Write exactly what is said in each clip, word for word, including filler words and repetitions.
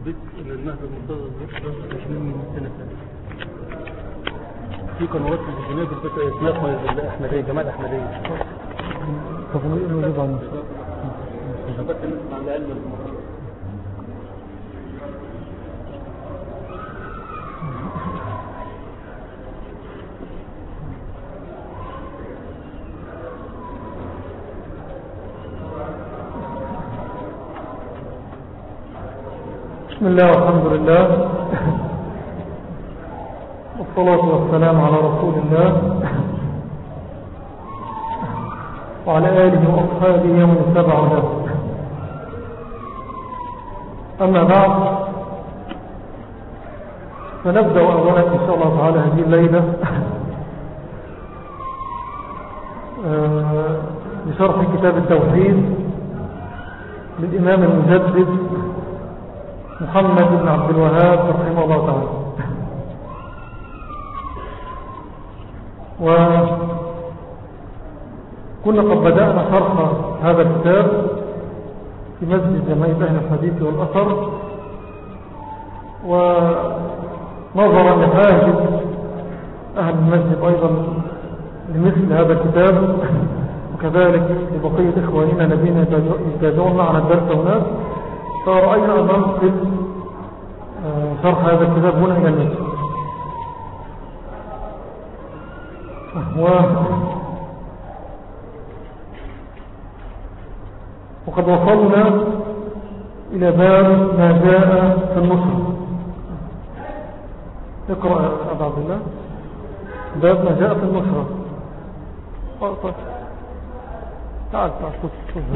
بيت النهر المنتظر من سنة ثانية في قنوات في الجنوب اسمها الأحمدية جماعة الأحمدية. طب نجيب عنه بس نسمع العلم. بسم الله والحمد لله والصلاة والسلام على رسول الله وعلى آله وأصحابه ومن اتبع هداه. أما بعد فنبدأ أولا إن شاء الله تعالى هذه الليلة بشرح كتاب التوحيد للإمام المجدد محمد بن عبد الوهاب رحمه الله تعالى. وكنا قد بدأنا شرح هذا الكتاب في مسجد جمعية أهل الحديث والأثر، ونظرا لحاجة أهل المسجد أيضا لمثل هذا الكتاب، وكذلك لبقية إخواننا الذين يتابعون معنا الدرس هناك، فرأينا أن ننقل شرح هذا الكتاب هنا إلى المسجد. وقد وصلنا إلى باب ما جاء في النصر. اقرأ يا أبا عبد الله. باب ما جاء في النصر. طيب تعال تعال تفضل.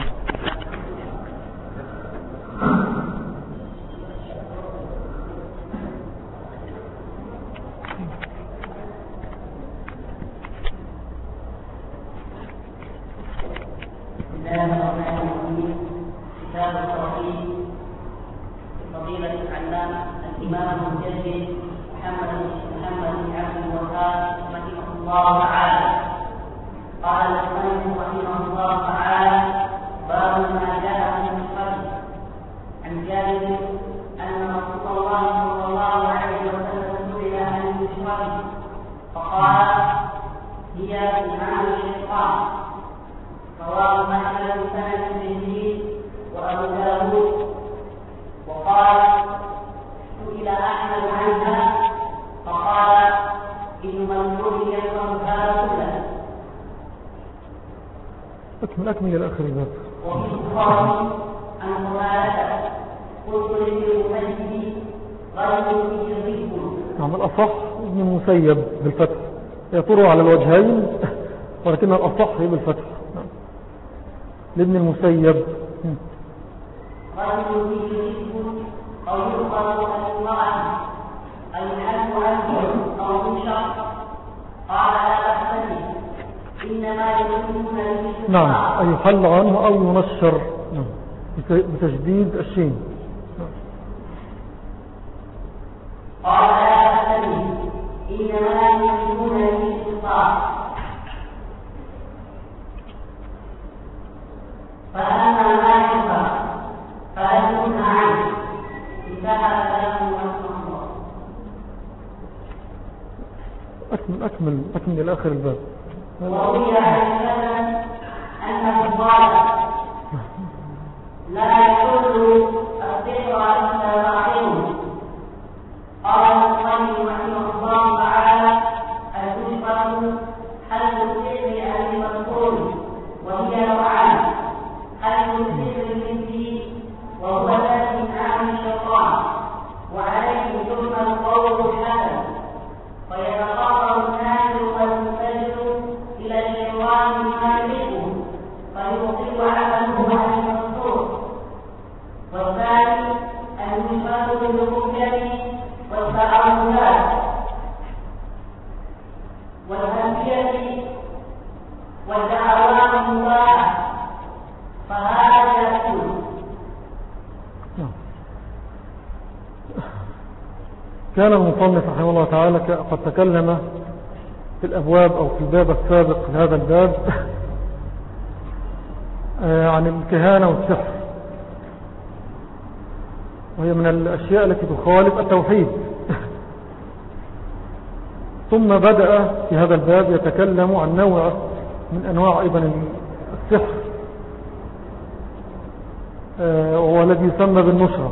كتاب التوحيد لفضيلة العلامة الإمام المجدد محمد محمد بن عبد الوهاب رحمه الله تعالى. قال المؤلف رحمه الله تعالى: باب ما جاء عن الصدق. عن جابر أن رسول الله صلى الله عليه وسلم سئل عن الشرك فقال: هي إيمان الشيطان. رواه أحمد بن سنة وأبو داود. وقال: سئل أحمد عنها فقال: إن منظور يفهمها كلها. أكمل أكمل إلى آخر الباب. وفي البخاري عن قتادة: قلت للمسيب غير يجيبه. نعم، الأصح ابن المسيب بالفتح، يطر على الوجهين ولكن الأصح بالفتح. لابن المسيب رجل يجيب أو يؤخذ المرأة أي يحل عنه أو ينشر. قال: لا تحتمل، إنما يكون به. نعم، أي يحل عنه أو ينشر بتشديد الشين. قال: لا تحتمل، إنما يكون به الصلاة. فأما ما ينفع فلا يكون عنه انتهى كلامه رحمه الله. أكمل أكمل أكمل إلى آخر الباب. وروي عن السلف أنه قال: لا يحل السحر إلا باطل. قال المصنف رحمه الله تعالى: المشرك حل السحر عن المذكور، وهي نوعان: حل السحر الجنسي وهو الذي من عام الشيطان، وعليه يجمع القول الحسن، فيتقرب الناس والمنتجر إلى الشيطان بما يحبه فيبطل عمله عن المذكور. والثاني المشرك بالركب والتعوذات والأنبياء والدعوات المباحة، فهذا يكون. كان المصنف رحمه الله تعالى قد تكلم في الأبواب أو في الباب السابق في هذا الباب عن الكهانة والسحر، وهي من الأشياء التي تخالف التوحيد. ثم بدأ في هذا الباب يتكلم عن نوع من أنواع أيضا السحر، وهو الذي يسمى بالنشرة.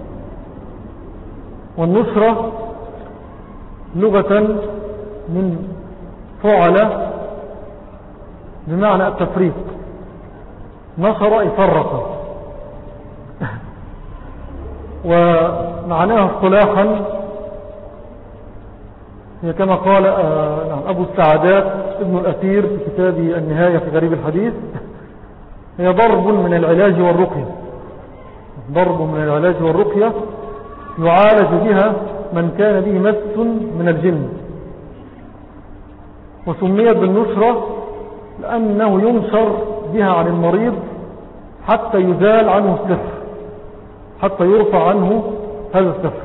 والنشرة لغة من فعل بمعنى التفريق، نشر أي فرق، ومعناها اصطلاحا هي كما قال أبو السعادات ابن الأثير في كتابه النهاية في غريب الحديث، هي ضرب من العلاج والرقية، ضرب من العلاج والرقية يعالج بها من كان به مس من الجن. وسميت بالنشرة لأنه ينشر بها عن المريض حتى يزال عنه السحر، حتى يرفع عنه هذا السحر.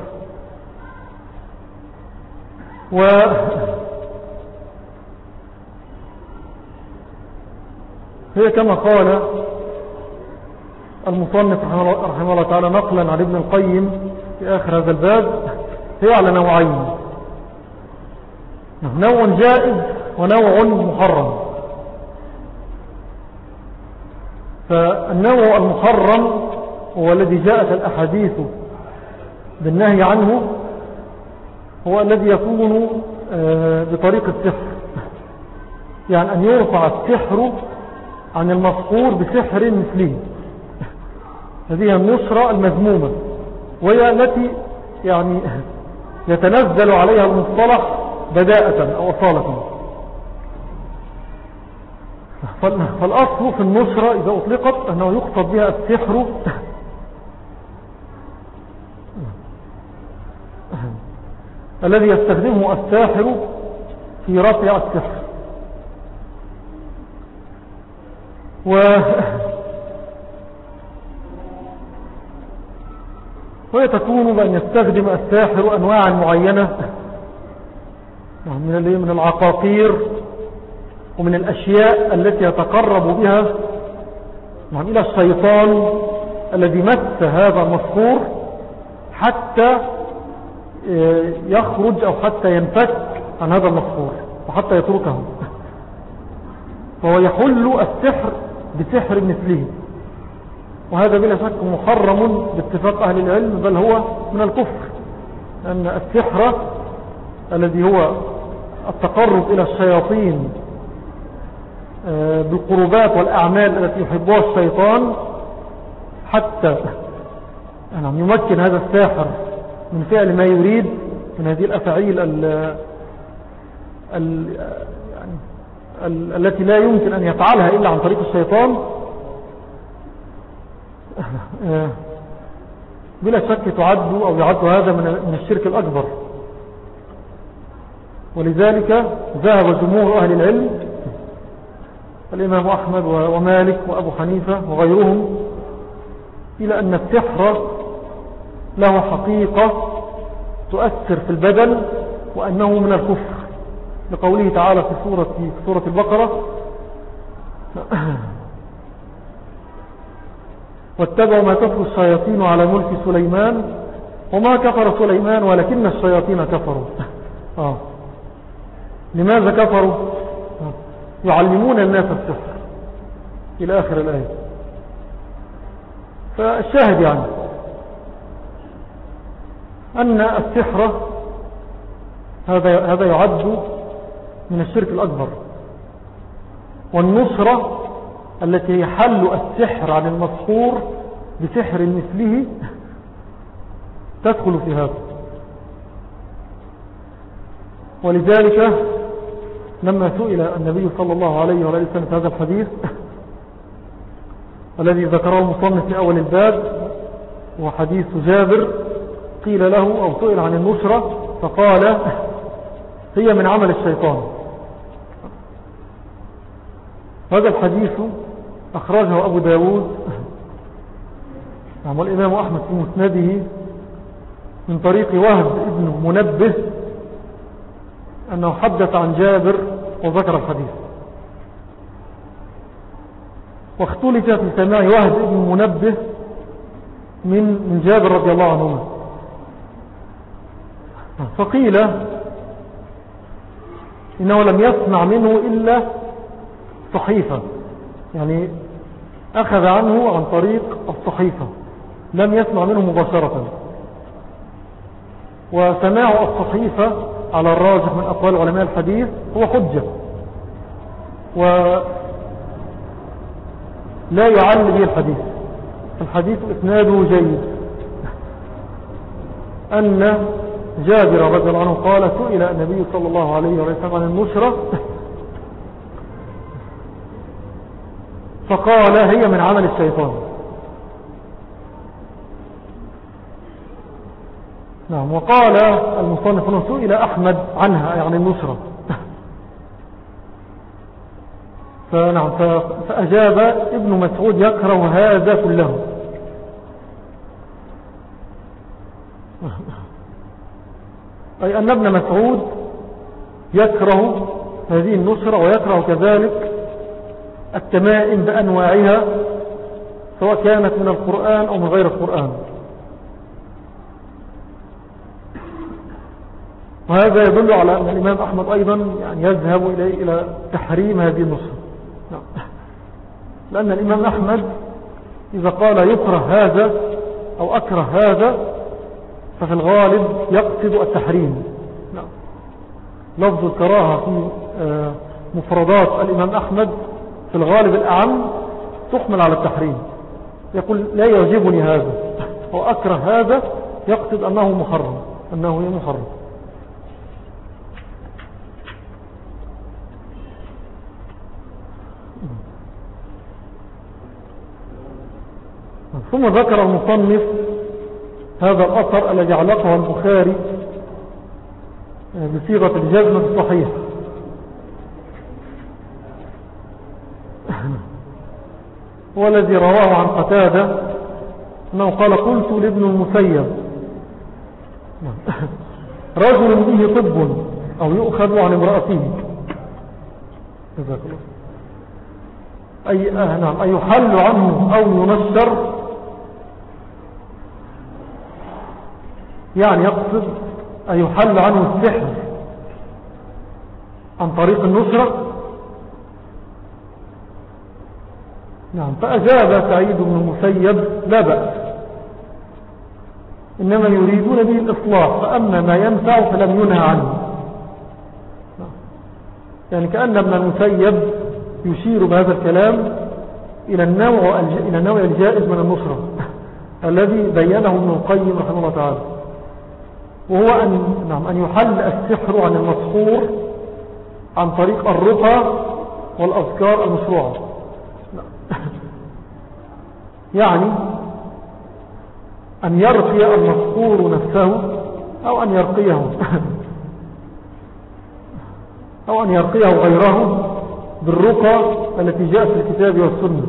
وهي كما قال المصنف رحمه الله تعالى نقلا عن ابن القيم في آخر هذا الباب، هي على نوعين: نوع جائز ونوع محرم. فالنوع المحرم هو الذي جاءت الأحاديث بالنهي عنه، هو الذي يكون بطريق السحر، يعني أن يرفع السحر عن المسحور بسحر مثله. هذه النشرة المذمومة، وهي التي يعني يتنزل عليها المصطلح بداءة أو أصالة. فالأصل في النشرة إذا أطلقت أنه يقصد بها السحر الذي يستخدمه الساحر في رفع السحر. و وهي تكون بأن يستخدم الساحر أنواعا معينة من من العقاقير ومن الأشياء التي يتقرب بها إلى الشيطان الذي مس هذا المسحور حتى يخرج أو حتى ينفك عن هذا المسحور وحتى يتركه. فهو يحل السحر بسحر مثله، وهذا بلا شك محرم باتفاق أهل العلم، بل هو من الكفر، لأن السحر الذي هو التقرب إلى الشياطين بالقربات والأعمال التي يحبها الشيطان حتى يعني يمكن هذا الساحر من فعل ما يريد من هذه الأفعيل ال ال يعني ال التي لا يمكن أن يفعلها إلا عن طريق الشيطان، بلا شك تعد أو يعد هذا من الشرك الأكبر. ولذلك ذهب جمهور أهل العلم، الإمام أحمد ومالك وأبو حنيفة وغيرهم، إلى أن السحر له حقيقة تؤثر في البدن وأنه من الكفر، لقوله تعالى في سورة, في سورة البقرة: واتبعوا ما تتلو الشياطين على ملك سليمان وما كفر سليمان ولكن الشياطين كفروا. آه. لماذا كفروا؟ آه. يعلمون الناس السحر إلى آخر الآية. فالشاهد يعني أن السحر هذا هذا يعد من الشرك الأكبر. والنصرة التي يحل السحر عن المسحور بسحر مثله تدخل في هذا. ولذلك لما سئل النبي صلى الله عليه وآله وسلم في هذا الحديث الذي ذكره المصنف في أول الباب وحديث جابر، قيل له أو سئل عن النشرة فقال: هي من عمل الشيطان. هذا الحديث أخرجه أبو داود والإمام أحمد في مسنده من طريق وهب ابن منبه أنه حدث عن جابر وذكر الحديث. واختلف في سماع وهب ابن منبه من من جابر رضي الله عنهما. فقيل إنه لم يسمع منه إلا صحيفة، يعني أخذ عنه عن طريق الصحيفة، لم يسمع منه مباشرة. وسماع الصحيفة على الراجح من أقوال علماء الحديث هو حجة، ولا يعل به الحديث. الحديث إسناده جيد. أن جابر رضي الله عنه قال سئل النبي صلى الله عليه وسلم عن النشرة فقال هي من عمل الشيطان. نعم. وقال المصنف هنا سئل أحمد عنها يعني النشرة فنعم فأجاب ابن مسعود يكره هذا كله. أي أن ابن مسعود يكره هذه النشرة ويكره كذلك التمائم بأنواعها سواء كانت من القرآن أو من غير القرآن. وهذا يدل على أن الإمام أحمد أيضا يعني يذهب إليه إلى تحريم هذه النشرة، لأن الإمام أحمد إذا قال يكره هذا أو أكره هذا ففي الغالب يقصد التحريم. لفظ الكراهة في مفردات الإمام أحمد في الغالب الأعم تحمل على التحريم. يقول لا يعجبني هذا أو أكره هذا، يقصد أنه محرم، أنه محرم. ثم ذكر المصنف هذا الأثر الذي علقه البخاري بصيغة الجزم الصحيح. والذي رواه عن قتادة أنه قال قلت لابن المسيب رجل به طب أو يؤخذ عن امرأته أي, نعم أي يحل عنه أو ينشر، يعني يقصد أن يحل عنه السحر عن طريق النشرة. نعم. فأجاب سعيد بن المسيب لا بأس، إنما يريدون به الإصلاح، فأما ما ينفع فلم ينهى عنه. يعني كأن ابن المسيب يشير بهذا الكلام إلى النوع إلى النوع الجائز من النشرة الذي بينه ابن القيم رحمه الله تعالى، وهو أن, نعم أن يحل السحر عن المسحور عن طريق الرقى والأذكار المشروعة. يعني أن يرقي المسحور نفسه أو أن يرقيه أو أن يرقيه غيره بالرقى التي جاءت في الكتاب والسنة،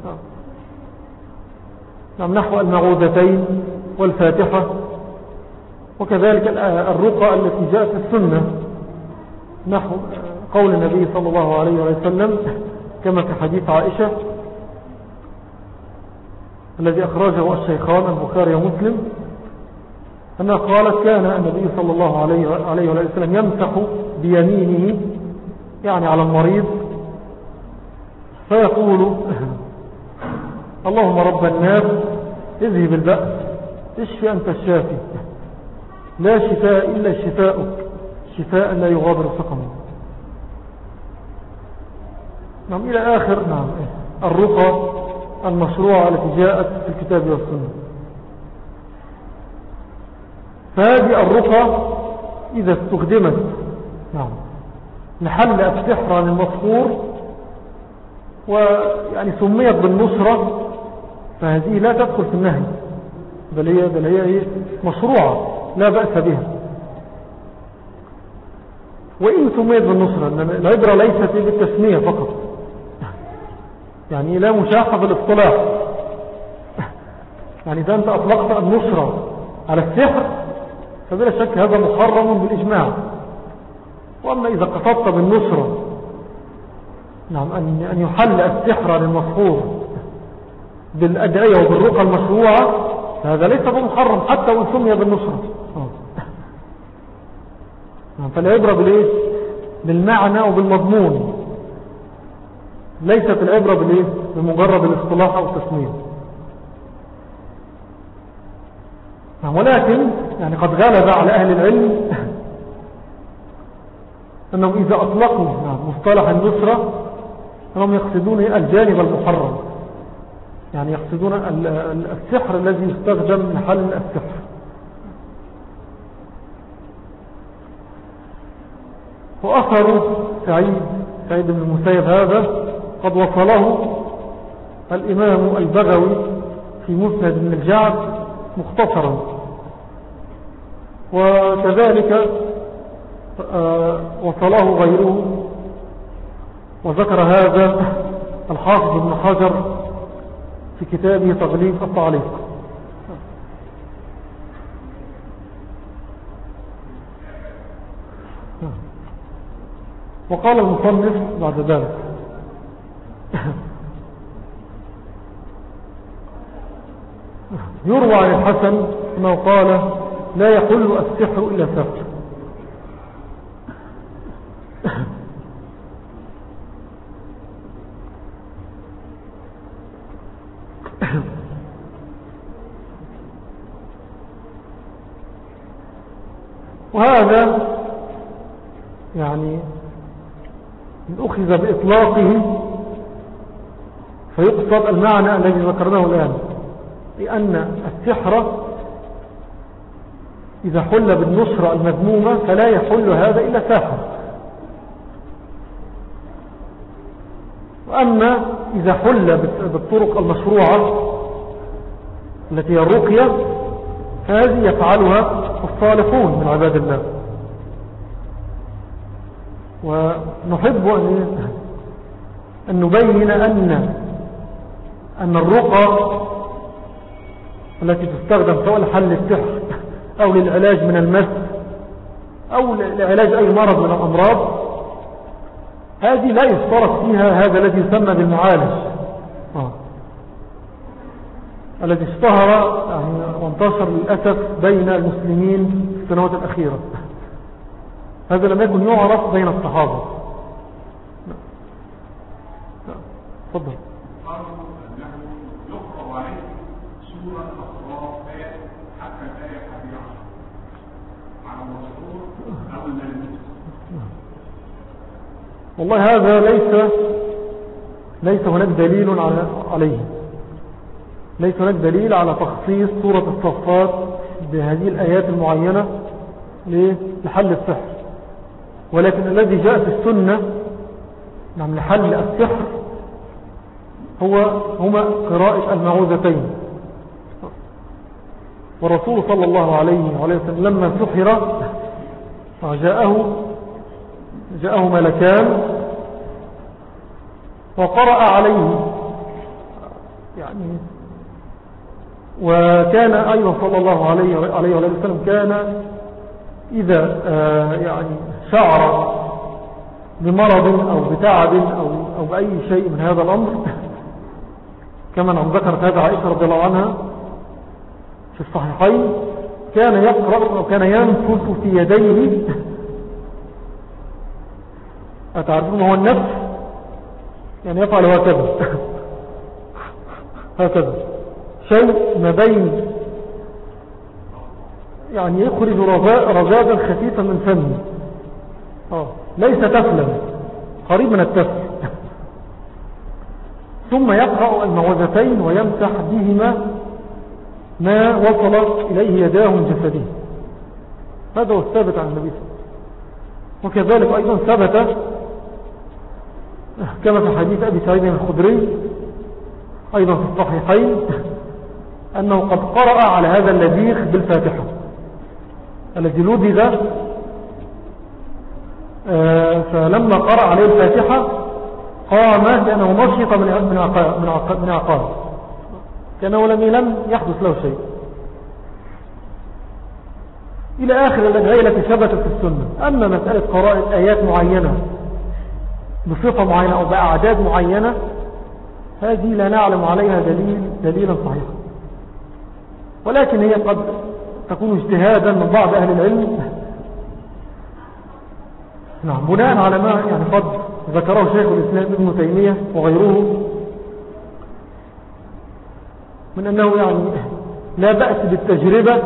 نعم نحو المعوذتين والفاتحة، وكذلك الرقى التي جاءت في السنة نحو قول النبي صلى الله عليه وسلم كما في حديث عائشة الذي أخرجه الشيخان البخاري ومسلم أنها قالت كان النبي صلى الله عليه وسلم يمسح بيمينه يعني على المريض فيقول اللهم رب الناس اذهب البأس اشفي أنت الشافي لا شفاء إلا شفاءك شفاء لا يغادر سقما. نعم إلى آخر نعم الرقى المشروعة التي جاءت في الكتاب والسنة. فهذه الرقى إذا استخدمت نعم لحل السحر عن المسحور ويعني سميت بالنصرة فهذه لا تدخل في النهي، بل هي, بل هي مشروعة لا بأس بها. وإن سميت بالنصرة العبرة ليست بالتسمية فقط، يعني لا مشاحة بالاصطلاح. يعني إذا أنت أطلقت النصرة على السحر فبلا شك هذا محرم بالإجماع. وأما إذا قصدت بالنصرة نعم أن يحل السحر عن المسحور بالأدعية وبالرقى المشروعة هذا ليس بمحرم حتى وإن سمي بالنصرة. فالعبرة بالإيه؟ بالمعنى وبالمضمون، ليست العبرة بالإيه؟ بمجرد الاصطلاح أو التسمية. ولكن يعني قد غلب على أهل العلم أنهم إذا أطلقوا مصطلح النصرة أنهم يقصدون الجانب المحرم، يعني يقصدون السحر الذي يستخدم محل السحر. وأثر سعيد سعيد بن المسيب هذا قد وصله الإمام البغوي في مسند بن الجعد مختصرا، وكذلك وصله غيره، وذكر هذا الحافظ ابن حجر في كتابه تغليظ التعليق. وقال المصنف بعد ذلك يروى عن الحسن أنه قال لا يحل السحر إلا سحر. وهذا يعني إن أخذ بإطلاقه فيقصد المعنى الذي ذكرناه الآن، لأن السحر إذا حل بالنصرة المذمومة فلا يحل هذا إلا ساحر. وأما إذا حل بالطرق المشروعة التي هي الرقية فهذه يفعلها الصالحون من عباد الله. ونحب أن نبين أن أن الرقى التي تستخدم سواء لحل السحر أو للعلاج من المس أو لعلاج أي مرض من الأمراض هذه لا يشترط فيها هذا الذي يسمى بالمعالج آه. الذي اشتهر يعني وانتشر للأسف بين المسلمين في السنوات الأخيرة. هذا لم يكن يعرف بين الصحابة. تفضل. قالوا أنه يقرأ عليه سورة أخرى حتى الآية الحادية عشر على المشهور أو الملموس. والله هذا ليس ليس هناك دليل عليه، ليس هناك دليل على تخصيص سورة الصفات بهذه الآيات المعينة لحل السحر. ولكن الذي جاء في السنة نعم لحل السحر هو هما قراءة المعوذتين. والرسول صلى الله عليه وسلم لما سحر جاءه جاءه ملكان وقرأ عليه يعني. وكان أيضا صلى الله عليه وسلم كان إذا يعني شعر بمرض أو بتعب أو, أو بأي شيء من هذا الأمر كما نعم ذكرت هذا عائشة رضي الله عنها في الصحيحين كان يقرأ أو كان ينفث في يديه. أتعرفون هو النفس يعني يفعل هكذا هكذا شيء ما بين يعني يخرج رذاذا خفيفا من فمه آه. ليس تفلا قريب من التفل. ثم يقرأ المعوذتين ويمسح بهما ما وصل إليه يداه من جسده. هذا هو الثابت عن النبي صلى الله عليه وسلم. وكذلك أيضا ثبت كما في حديث أبي سعيد الخدري أيضا في الصحيحين أنه قد قرأ على هذا اللبيخ بالفاتحة الذي لدغ. آه فلما قرأ عليه الفاتحة قام لأنه نشط من من عقاب كأنه لم يحدث له شيء إلى آخر الأدعية التي ثبتت في السنة. أما مسألة قراءة آيات معينة بصفة معينة أو بأعداد معينة هذه لا نعلم عليها دليل دليلا صحيحا. ولكن هي قد تكون اجتهادا من بعض أهل العلم، نعم، بناء على ما يعني قد ذكره شيخ الإسلام ابن تيمية وغيره من أنه يعني لا بأس بالتجربة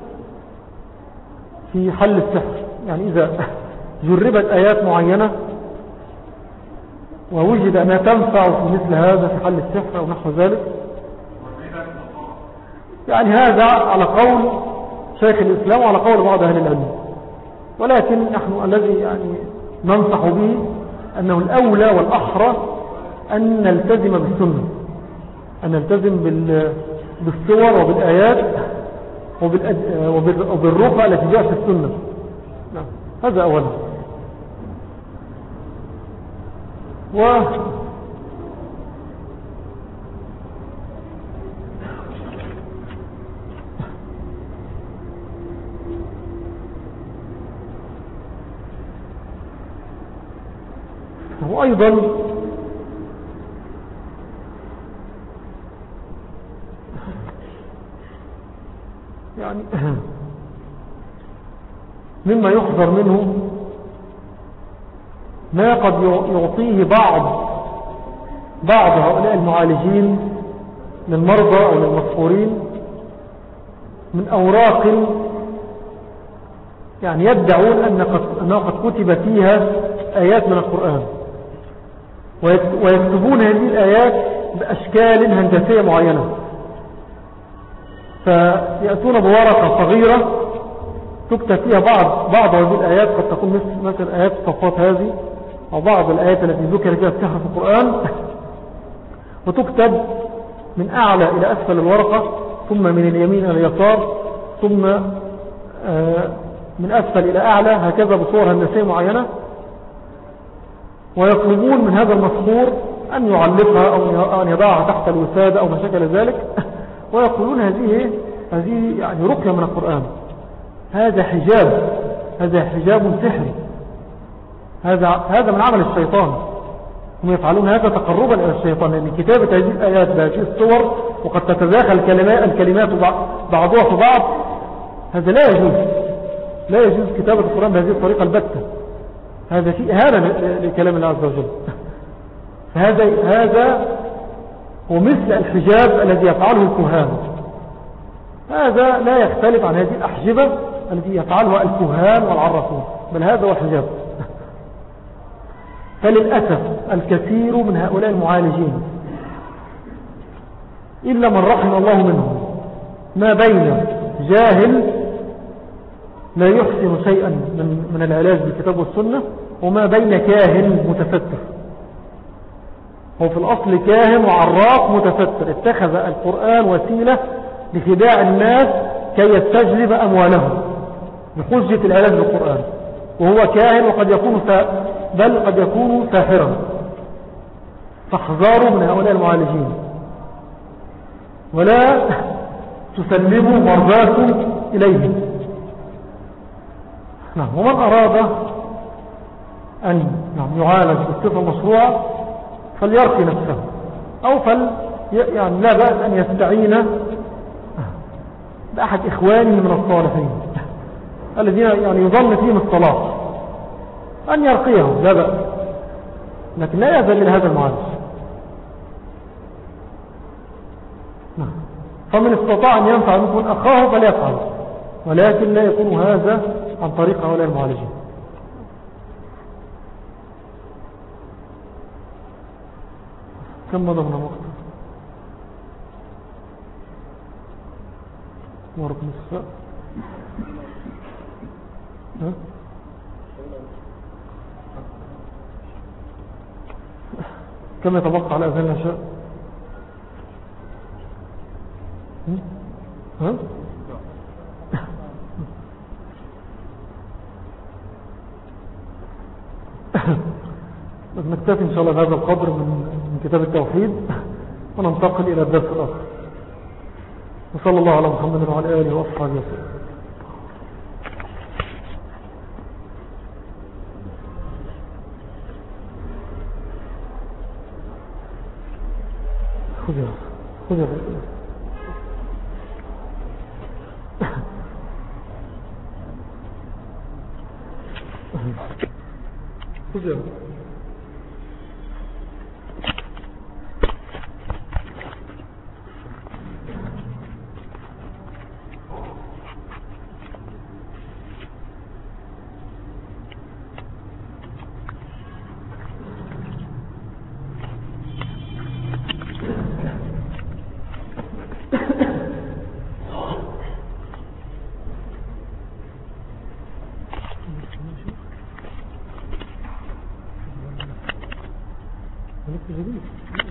في حل السحر. يعني إذا جربت آيات معينة ووجد أنها تنفع في مثل هذا في حل السحر أو نحو ذلك، يعني هذا على قول شيخ الإسلام وعلى قول بعض أهل العلم. ولكن نحن الذي يعني ننصح به أنه الأولى والأحرى أن نلتزم بالسنة، أن نلتزم بالصور وبالآيات وبالرقى التي جاءت في السنة. هذا أولا. و وأيضا يعني مما يحذر منه ما قد يعطيه بعض بعض هؤلاء المعالجين للمرضى أو للمسحورين من أوراق يعني يدعون أنه قد كتب فيها آيات من القرآن، ويكتبون هذه الآيات بأشكال هندسية معينة، فيأتون بورقة صغيرة تكتب فيها بعض بعض هذه الآيات، قد تكون مثل مثل آيات الصفات هذه أو بعض الآيات التي ذكر فيها السحر في القرآن، وتكتب من أعلى إلى أسفل الورقة، ثم من اليمين إلى اليسار، ثم من أسفل إلى أعلى، هكذا بصور هندسية معينة. ويطلبون من هذا المسحور أن يعلقها أو أن يضعها تحت الوسادة أو ما شكل ذلك، ويقولون هذه هذه يعني رقية من القرآن. هذا حجاب، هذا حجاب سحري، هذا هذا من عمل الشيطان. هم يفعلون هذا تقربا إلى الشيطان، لأن كتابة هذه الآيات بهذه الصور وقد تتداخل الكلمات الكلمات بعضها في بعض، هذا لا يجوز، لا يجوز كتابة القرآن بهذه الطريقة البتة. هذا في إهانة لكلام الله عز وجل. فهذا هذا هو مثل الحجاب الذي يفعله الكهان. هذا لا يختلف عن هذه الأحجبة التي يفعلها الكهان والعرافون، بل هذا هو الحجاب. فللأسف الكثير من هؤلاء المعالجين إلا من رحم الله منهم ما بين جاهل لا يحسن شيئا من, من العلاج بالكتاب والسنة، وما بين كاهن متفتر. هو في الأصل كاهن وعراف متفتر، اتخذ القرآن وسيلة لخداع الناس كي يستجلب أموالهم بحجة العلاج بالقرآن، وهو كاهن وقد يكون سا... بل قد يكون ساحرا. فاحذروا من هؤلاء المعالجين، ولا تسلموا مرضاكم إليهم. نعم. ومن أراد أن نعم يعالج بالصفة المشروعة فليرقي نفسه، أو فل يعني لا بأس أن يستعين بأحد إخوانه من الصالحين الذين يعني يظن فيهم الصلاح، أن يرقيهم لا بأس، لكن لا يأذن لهذا المعالج. نعم. فمن استطاع أن ينفع منكم أخاه فليفعل، ولكن لا يكون هذا عن طريق هؤلاء المعالجين. كم مضى من الوقت؟ ورقم الساعة ها؟ كم يتبقى على أذان العشاء؟ ها؟ نكتفي إن شاء الله بهذا القدر من كتاب التوحيد، وننتقل إلى الدرس الآخر. وصلى الله على محمد وعلى آله وأصحابه وسلم. خذ يا خذ يا خذ يا جديد